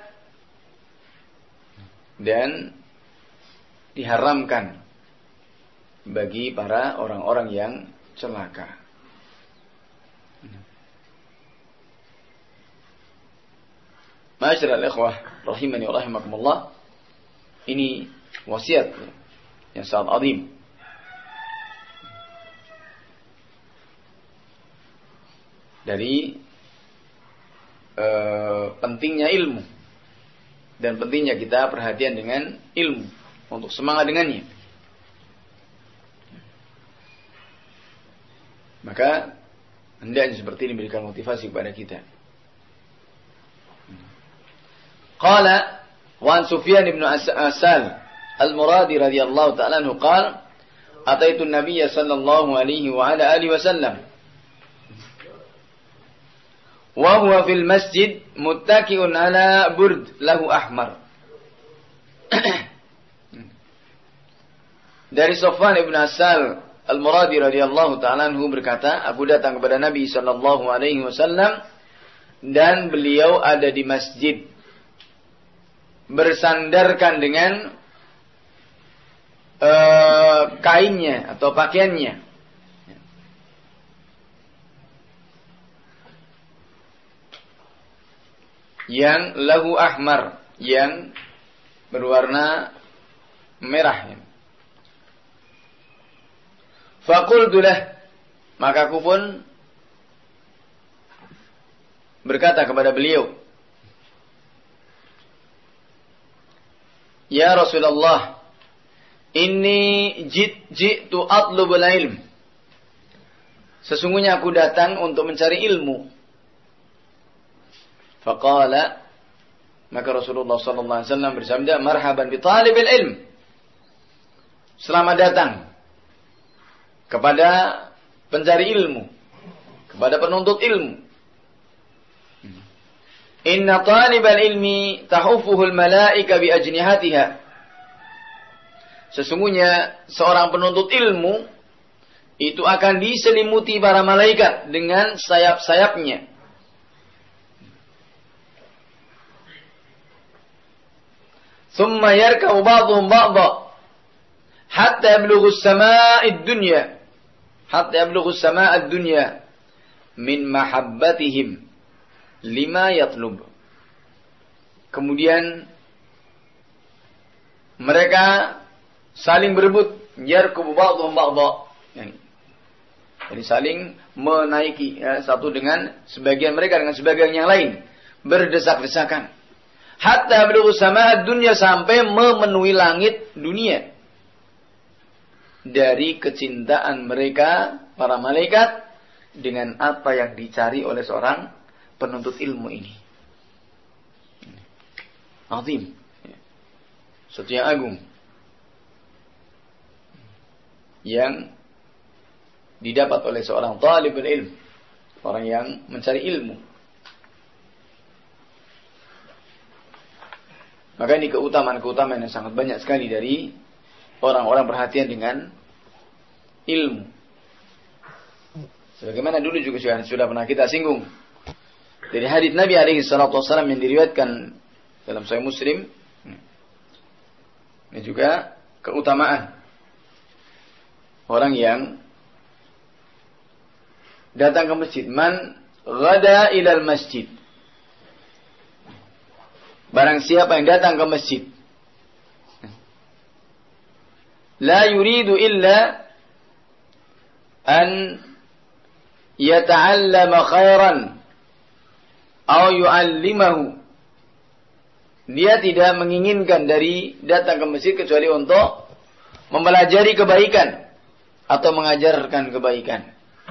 dan diharamkan bagi para orang-orang yang celaka. Ma'asyiral ikhwah rahimani wa rahimakumullah, ini wasiat yang sangat azim. Dari uh, pentingnya ilmu dan pentingnya kita perhatian dengan ilmu untuk semangat dengannya. Maka hendaknya seperti ini memberikan motivasi kepada kita. Qala wa an Sufyan ibn Asal al-Muradi radhiyallahu ta'ala anhu qala ataitu an-nabiy sallallahu alaihi wa ala alihi wasallam wa huwa fil masjid muttaki'un ala burd lahu ahmar. Dari Sufyan ibn Asal al-Muradi radhiyallahu ta'ala anhu berkata, aku datang kepada Nabi sallallahu alaihi wasallam dan beliau ada di masjid bersandarkan dengan uh, kainnya atau pakaiannya. Yang lahu ahmar, yang berwarna merah. Faqultu lah, maka aku pun berkata kepada beliau, ya Rasulullah, inni jit jitu atlubul ilm. Sesungguhnya aku datang untuk mencari ilmu. Faqala, maka Rasulullah sallallahu alaihi wasallam bersabda, marhaban bi talibil ilm. Selamat datang kepada pencari ilmu, kepada penuntut ilmu. Inna talibal ilmi tahufuhul malaika bi ajnihatiha. Sesungguhnya seorang penuntut ilmu itu akan diselimuti para malaikat dengan sayap-sayapnya. Thumma yarka'u ba'dhum ba'dha hatta yablughu as-samaa'a ad-dunya hatta yablughu as-samaa'a ad-dunya min mahabbatihim lima yatlub. Kemudian mereka saling berebut, yarkubu ba'dhum ba'dha. Jadi saling menaiki ya, satu dengan sebagian mereka dengan sebagian yang lain, berdesak-desakan. Hatta yablughu as-samaa'a ad-dunya, sampai memenuhi langit dunia. Dari kecintaan mereka para malaikat dengan apa yang dicari oleh seorang penuntut ilmu ini. Azim. Sesuatu yang agung. Yang didapat oleh seorang talibul ilm. Orang yang mencari ilmu. Maka ini keutamaan-keutamaan yang sangat banyak sekali dari orang-orang perhatian dengan ilmu. Sebagaimana dulu juga sudah, sudah pernah kita singgung. Dari hadits Nabi alaihi salatu wasallam yang diriwayatkan dalam Sahih Muslim. Ini juga keutamaan orang yang datang ke masjid. Man ghada ilal masjid. Barang siapa yang datang ke masjid, la yuridu illa an yata'allama khairan aw yu'allimahu. Dia tidak menginginkan dari datang ke masjid kecuali untuk mempelajari kebaikan atau mengajarkan kebaikan.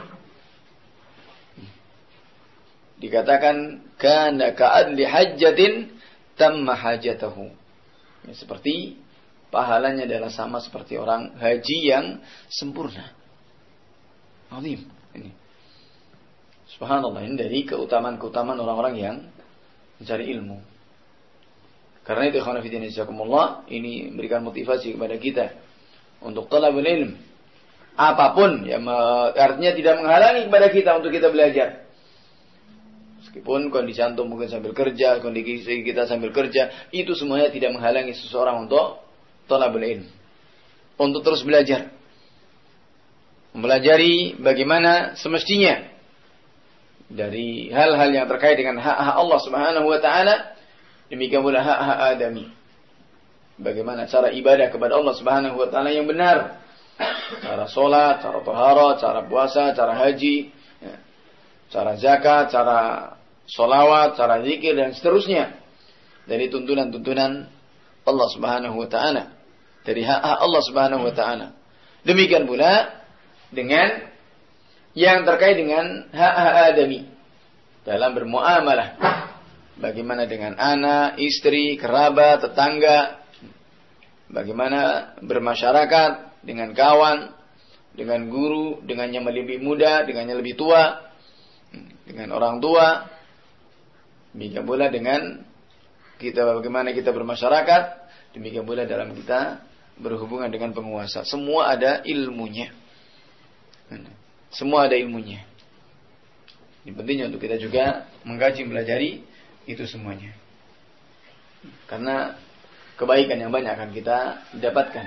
Dikatakan kana ka'adli hajjatin tamma hajatahu. Ya, seperti pahalanya adalah sama seperti orang haji yang sempurna. Azim. Ini. Subhanallah, ini dari keutamaan-keutamaan orang-orang yang mencari ilmu. Karena itu ikhwan fillah jazakumullah, ini memberikan motivasi kepada kita untuk talabul ilm. Apapun yang artinya tidak menghalangi kepada kita untuk kita belajar. Meskipun kondisi antum mungkin sambil kerja, kondisi kita sambil kerja, itu semuanya tidak menghalangi seseorang untuk talabul ilm. Untuk terus belajar. Mempelajari bagaimana semestinya dari hal-hal yang terkait dengan hak-hak Allah Subhanahu wa taala Demikian pula hak-hak adami. Bagaimana cara ibadah kepada Allah Subhanahu wa taala yang benar. Cara salat, cara taharah, cara puasa, cara haji, ya. Cara zakat, cara sholawat, cara zikir dan seterusnya. Dari tuntunan-tuntunan Allah Subhanahu wa taala. Dari hak-hak Allah Subhanahu wa taala. Demikian pula dengan yang terkait dengan hak-hak adami dalam bermuamalah. Bagaimana dengan anak, istri, kerabat, tetangga. Bagaimana bermasyarakat dengan kawan, dengan guru, dengan yang lebih muda, dengan yang lebih tua, dengan orang tua. Demikian pula dengan kita bagaimana kita bermasyarakat, demikian pula dalam kita berhubungan dengan penguasa. Semua ada ilmunya. Semua ada ilmunya. Ini pentingnya untuk kita juga mengkaji, melajari itu semuanya. Karena kebaikan yang banyak akan kita dapatkan.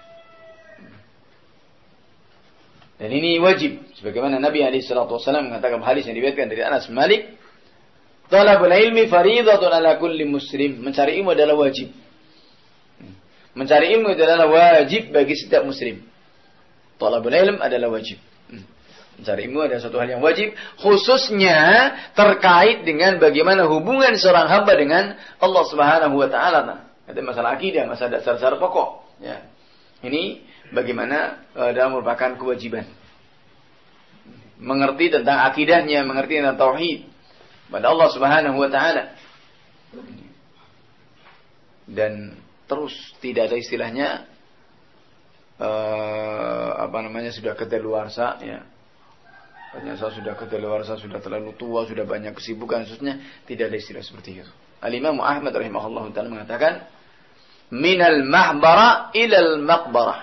Dan ini wajib. Sebagaimana Nabi shallallahu alaihi wasallam mengatakan hadis yang diriwayatkan dari Anas bin Malik, "Talabul ilmi fariidatun ala kulli muslim." Mencari ilmu adalah wajib. Mencari ilmu adalah wajib bagi setiap muslim. Talabul ilm adalah wajib. Mencari ilmu adalah satu hal yang wajib, khususnya terkait dengan bagaimana hubungan seorang hamba dengan Allah Subhanahu wa taala. Itu masalah akidah, masalah dasar-dasar pokok. Ya. Ini bagaimana e, dalam merupakan kewajiban. Mengerti tentang akidahnya, mengerti tentang tauhid pada Allah Subhanahu wa taala. Dan terus tidak ada istilahnya e, apa namanya sudah kedaluarsa ya. Banyak saya sudah kedaluarsa, sudah terlalu tua, sudah banyak kesibukan, khususnya tidak ada istilah seperti itu. Al-Imam Ahmad rahimahullah ta'ala mengatakan, minal mahbara ilal maqbarah.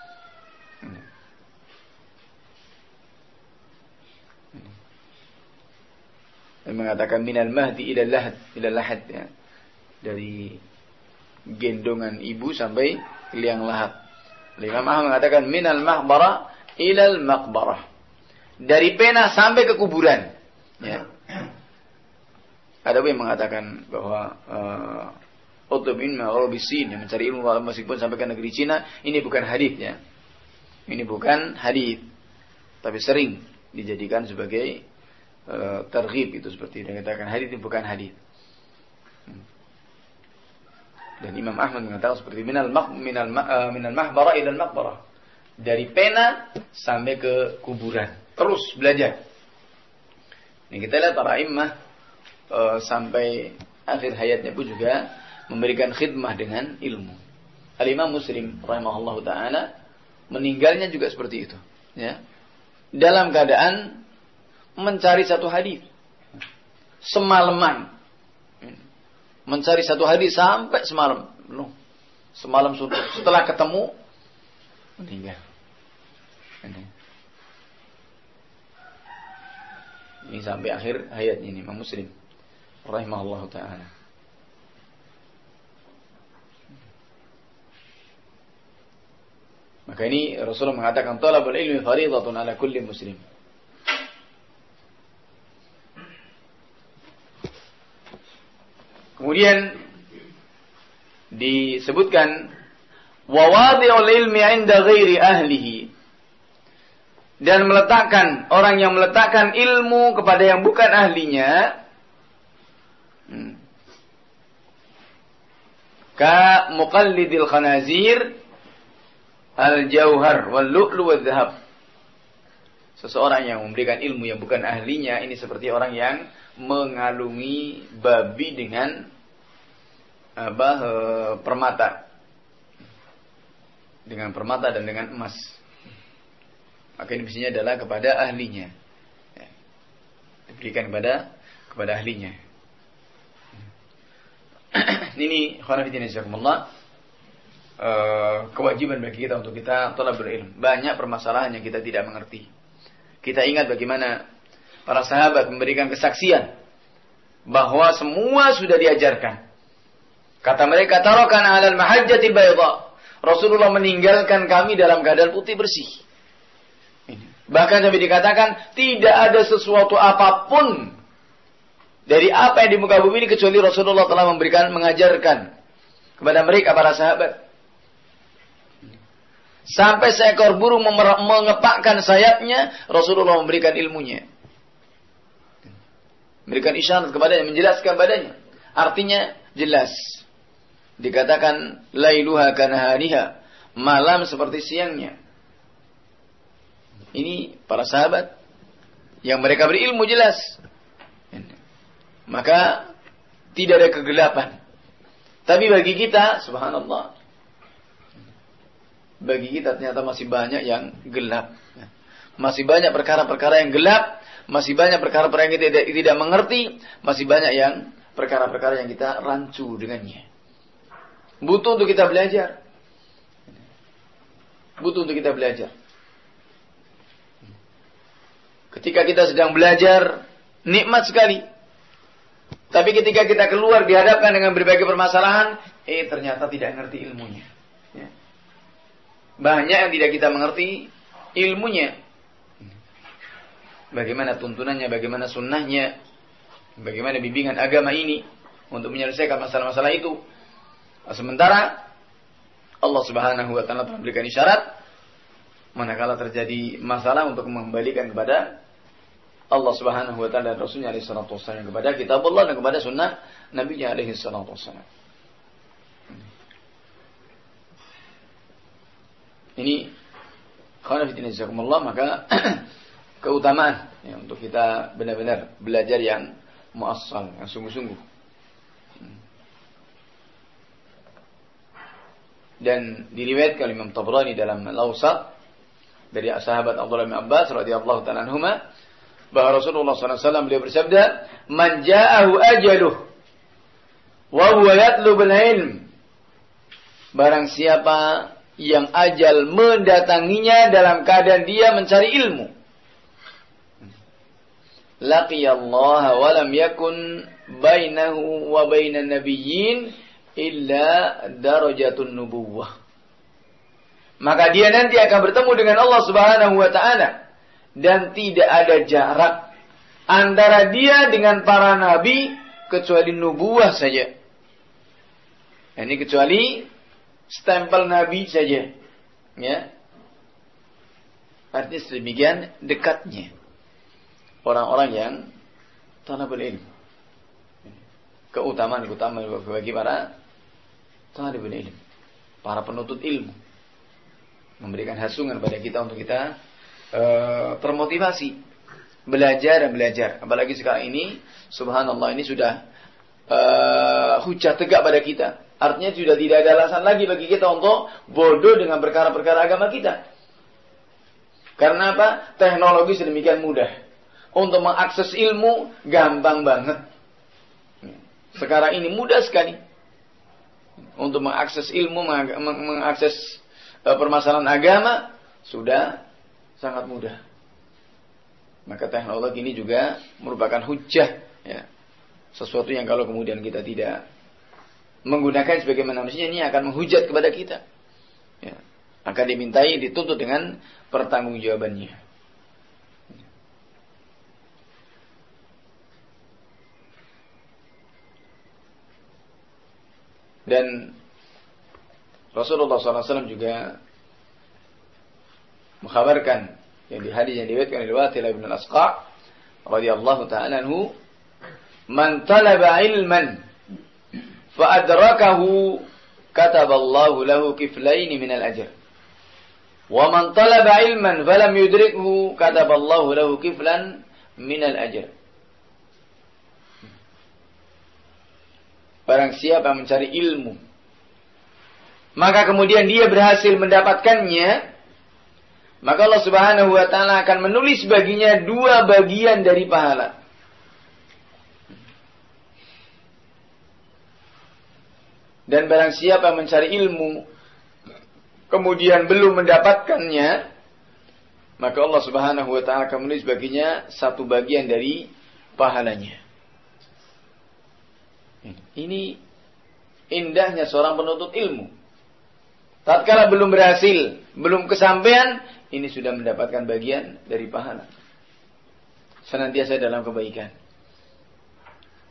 Dia mengatakan minal mahdi ilal lahad, ilal lahad ya. Dari gendongan ibu sampai liang lahat. Al-Imam Ahmad mengatakan minal mahbara ilal maqbarah. Dari pena sampai ke kuburan. Ya. Ada yang mengatakan bahwa utub ilma walau bisin, yang mencari ilmu meskipun sampai ke negeri Cina, ini bukan hadisnya. Ini bukan hadis, tapi sering dijadikan sebagai uh, targhib, itu seperti yang dikatakan hadis itu bukan hadis. Dan Imam Ahmad mengatakan seperti minal maq minal uh, minal mahbara ila al-maqbarah. Dari pena sampai ke kuburan. Terus belajar. Ini kita lihat para imam uh, sampai akhir hayatnya pun juga memberikan khidmah dengan ilmu. Al-Imam Muslim rahimahullah ta'ala meninggalnya juga seperti itu. Ya. Dalam keadaan mencari satu hadis. Semalaman. Mencari satu hadis sampai semalam. Loh. Semalam sudah. Setelah ketemu, meninggal. Ini. Ini sampai akhir hayatnya ini Imam Muslim rahimahullah ta'ala. Maka ini Rasulullah mengatakan talabul ilmi fariidatun ala kulli muslim. Kemudian disebutkan wawadi'ul ilmi 'inda ghairi ahlihi, dan meletakkan orang yang meletakkan ilmu kepada yang bukan ahlinya, hmm. ka muqallidil khanazir al-jauhar wal lu'lu wal dhahab. Seseorang yang memberikan ilmu yang bukan ahlinya ini seperti orang yang mengalungi babi dengan apa e, permata, dengan permata dan dengan emas. Maka ini mestinya adalah kepada ahlinya, ya. Diberikan kepada kepada ahlinya. Ini khonafidin jazakumullah, uh, kewajiban bagi kita untuk kita thalabul ilm. Banyak permasalahan yang kita tidak mengerti. Kita ingat bagaimana para sahabat memberikan kesaksian bahwa semua sudah diajarkan. Kata mereka, tarakana 'alal mahajjatil bayda. Rasulullah meninggalkan kami dalam keadaan putih bersih. Bahkan sampai dikatakan tidak ada sesuatu apapun dari apa yang di muka bumi ini kecuali Rasulullah telah memberikan, mengajarkan kepada mereka para sahabat. Sampai seekor burung mengepakkan sayapnya, Rasulullah memberikan ilmunya. Memberikan isyarat kepadanya, menjelaskan padanya. Artinya jelas. Dikatakan lailuha kanahariha, malam seperti siangnya. Ini para sahabat yang mereka berilmu jelas. Maka tidak ada kegelapan. Tapi bagi kita, subhanallah, bagi kita ternyata masih banyak yang gelap. Masih banyak perkara-perkara yang gelap, masih banyak perkara-perkara yang kita tidak, tidak mengerti, masih banyak yang perkara-perkara yang kita rancu dengannya. Butuh untuk kita belajar. Butuh untuk kita belajar. Ketika kita sedang belajar, nikmat sekali. Tapi ketika kita keluar dihadapkan dengan berbagai permasalahan, eh ternyata tidak mengerti ilmunya. Ya. Banyak yang tidak kita mengerti ilmunya. Bagaimana tuntunannya, bagaimana sunnahnya, bagaimana bimbingan agama ini untuk menyelesaikan masalah-masalah itu. Sementara Allah Subhanahu wa taala telah memberikan isyarat manakala terjadi masalah untuk mengembalikan kepada Allah Subhanahu wa taala dan Rasulnya alaihi salatu wassalam, kepada kitab Allah dan kepada sunnah Nabi-Nya alaihi salatu wassalam. Ini khana fitina jazakumullah, maka keutamaan ya, untuk kita benar-benar belajar yang muassal, yang sungguh-sungguh. Dan diriwayatkan Imam Tabrani dalam Al-Awsat dari sahabat Abdullah bin Abbas radhiyallahu ta'ala anhuma bahwa Rasulullah sallallahu alaihi wasallam beliau bersabda, "Man ja'ahu ajaluh wa huwa yatlubul ilm." Barang siapa yang ajal mendatanginya dalam keadaan dia mencari ilmu, laqiyallaha wa lam yakun bainahu wa bainan nabiyyin illa darajatun nubuwwah. Maka dia nanti akan bertemu dengan Allah Subhanahu wa taala dan tidak ada jarak antara dia dengan para nabi kecuali nubuwah saja. Ini kecuali stempel nabi saja. Ya. Artinya sedemikian dekatnya orang-orang yang talabul ilm. Keutamaan-keutamaan bagi para talibul ilm, para penuntut ilmu, memberikan hasungan pada kita untuk kita uh, termotivasi belajar dan belajar. Apalagi sekarang ini, subhanallah, ini sudah uh, hujah tegak pada kita. Artinya sudah tidak ada alasan lagi bagi kita untuk bodoh dengan perkara-perkara agama kita. Karena apa? Teknologi sedemikian mudah. Untuk mengakses ilmu gampang banget. Sekarang ini mudah sekali untuk mengakses ilmu, mengakses permasalahan agama sudah sangat mudah. Maka teknologi ini juga merupakan hujjah, ya. Sesuatu yang kalau kemudian kita tidak menggunakan sebagaimana manusia, ini akan menghujat kepada kita, ya. Akan dimintai, dituntut dengan pertanggungjawabannya. Dan Rasulullah sallallahu alaihi wasallam juga mengkhabarkan yang di hadis yang diriwayatkan oleh Wathil bin Al-Asqa radhiyallahu ta'ala anhu, "Man talaba ilman fa adrakahu kataballahu lahu kiflayn min al-ajr. Wa man talaba ilman fa lam yudrikhu kataballahu lahu kiflan min al-ajr." Barang siapa yang mencari ilmu, maka kemudian dia berhasil mendapatkannya, maka Allah Subhanahu wa taala akan menulis baginya dua bagian dari pahala. Dan barang siapa yang mencari ilmu kemudian belum mendapatkannya, maka Allah Subhanahu wa taala akan menulis baginya satu bagian dari pahalanya. Ini indahnya seorang penuntut ilmu. Tatkala belum berhasil, belum kesampaian, ini sudah mendapatkan bagian dari pahala. Senantiasa dalam kebaikan.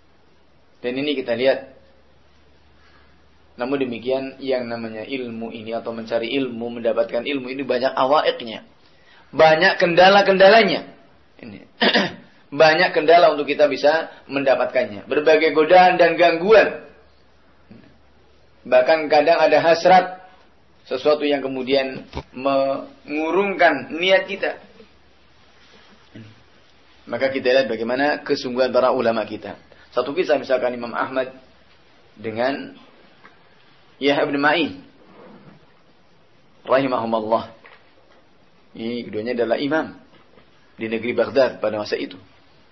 Dan ini kita lihat. Namun demikian yang namanya ilmu ini atau mencari ilmu, mendapatkan ilmu ini banyak awaiqnya. Banyak kendala-kendalanya. Ini. Banyak kendala untuk kita bisa mendapatkannya. Berbagai godaan dan gangguan. Bahkan kadang ada hasrat. Sesuatu yang kemudian mengurungkan niat kita. Maka kita lihat bagaimana kesungguhan para ulama kita. Satu kisah misalkan Imam Ahmad dengan Yahya bin Ma'in rahimahumullah. Ini keduanya adalah imam di negeri Baghdad pada masa itu.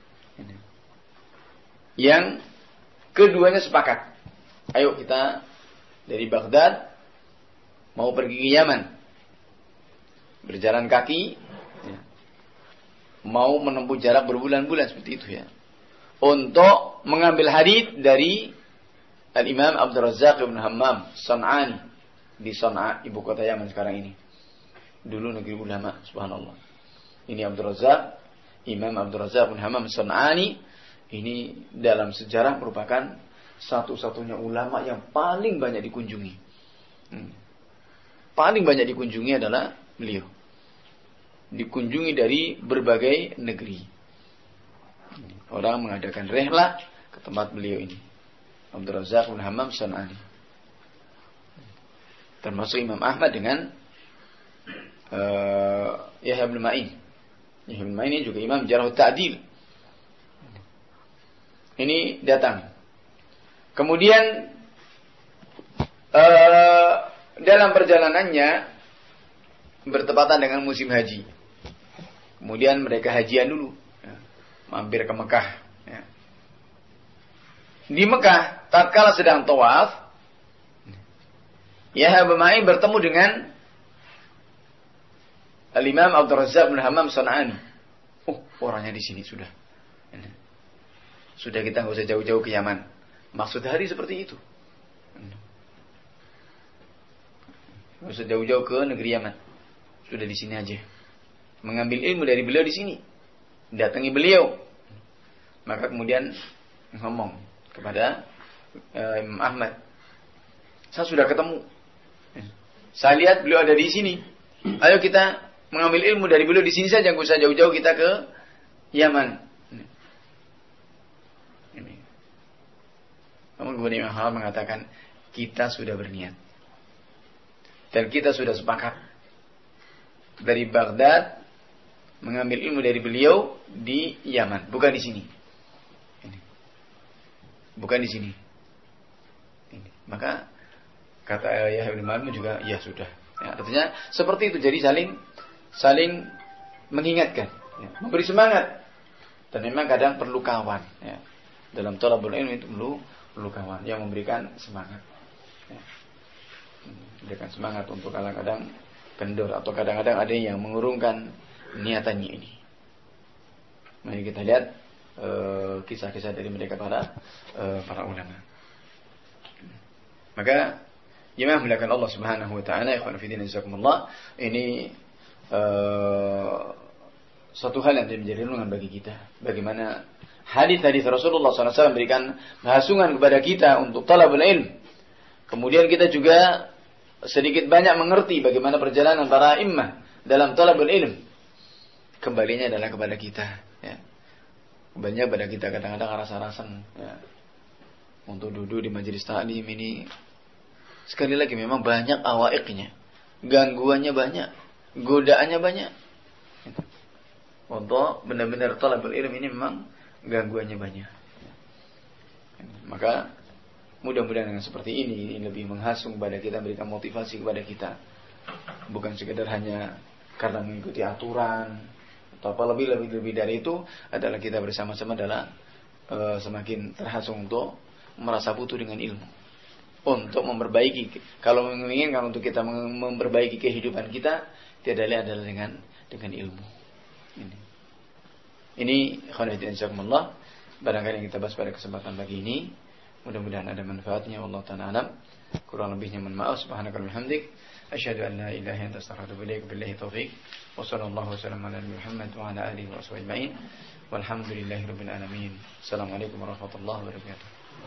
Yang keduanya sepakat. Ayo kita dari Baghdad mau pergi ke Yaman. Berjalan kaki. Mau menempuh jarak berbulan-bulan seperti itu ya. Untuk mengambil hadits dari Al-Imam Abdul Razzaq bin Hammam San'ani di San'a, ibu kota Yaman sekarang ini. Dulu negeri ulama, subhanallah. Ini Abdul Razzaq, Imam Abdul Razzaq bin Hammam San'ani, ini dalam sejarah merupakan satu-satunya ulama yang paling banyak dikunjungi. Hmm. Paling banyak dikunjungi adalah beliau. Dikunjungi dari berbagai negeri. Orang mengadakan rehlah ke tempat beliau ini. Abdul Razzaq bin Hammam San'ani. Termasuk Imam Ahmad dengan uh, Yahya bin Ma'in. Yahya bin Ma'in ini juga Imam Jarh Ta'dil. Ini datang. Kemudian uh, dalam perjalanannya bertepatan dengan musim haji. Kemudian mereka hajian dulu, ya, mampir ke Mekah. Ya. Di Mekah, tatkala sedang tawaf, Yahya bin Ma'in bertemu dengan Al-Imam Abdul Razzaq bin Hammam San'ani. Oh, orangnya di sini sudah. Sudah kita nggak usah jauh-jauh ke Yaman. Maksud hari seperti itu. Nggak usah jauh-jauh ke negeri Yaman. Sudah di sini aja. Mengambil ilmu dari beliau di sini. Datangi beliau. Maka kemudian ngomong kepada uh, Imam Ahmad, saya sudah ketemu. Saya lihat beliau ada di sini. Ayo kita mengambil ilmu dari beliau di sini saja, enggak usah jauh-jauh kita ke Yaman. Ini. Namun kemudian Imam Ahmad mengatakan, kita sudah berniat dan kita sudah sepakat dari Baghdad mengambil ilmu dari beliau di Yaman, bukan di sini. Bukan di sini. Ini. Maka kata Yahya bin Ma'in juga, ya sudah. Ya, artinya seperti itu. Jadi saling saling mengingatkan, ya, memberi semangat. Dan memang kadang perlu kawan. Ya. Dalam thalabul ilmi itu perlu perlu kawan yang memberikan semangat. Ya. Memberikan semangat untuk kadang-kadang kendor atau kadang-kadang ada yang mengurungkan niatannya ini. Mari kita lihat Uh, kisah-kisah dari mereka para uh, para ulama. Maka jemaah mulakan Allah Subhanahu wa taala, ikhwan fillah jazakumullah, ini uh, satu hal yang menjadi renungan bagi kita. Bagaimana hadis-hadis Rasulullah shallallahu alaihi wasallam memberikan hasungan kepada kita untuk talabul ilm. Kemudian kita juga sedikit banyak mengerti bagaimana perjalanan para immah dalam talabul ilm. Kembalinya adalah kepada kita. Ya. Banyak pada kita kadang-kadang rasa-rasan ya, untuk duduk di majelis taklim ini. Sekali lagi memang banyak awaiqnya, gangguannya banyak, godaannya banyak. Untuk benar-benar talabul ilm ini memang gangguannya banyak. Maka mudah-mudahan dengan seperti ini, ini lebih menghasung kepada kita, memberikan motivasi kepada kita. Bukan sekedar hanya karena mengikuti aturan atau apa, lebih lebih lebih dari itu adalah kita bersama-sama adalah e, semakin terhasung untuk merasa butuh dengan ilmu, untuk memperbaiki. Kalau menginginkan untuk kita memperbaiki kehidupan kita, tidak lain adalah dengan dengan ilmu. Ini, ini khonaitin insyaallah. Barangkali yang kita bahas pada kesempatan pagi ini, mudah-mudahan ada manfaatnya. Wallahu ta'ala alam. Kurang lebihnya mohon maaf. Subhanakallahumma hamdik, asyhadu an la ilaha illa anta astaghfiruka wa atubu ilaik. Billahi taufik. Wa sallallahu wasallam ala Muhammad wa ala alihi wa sahbihi ajma'in. Walhamdulillahirabbil alamin. Assalamualaikum warahmatullahi wabarakatuh.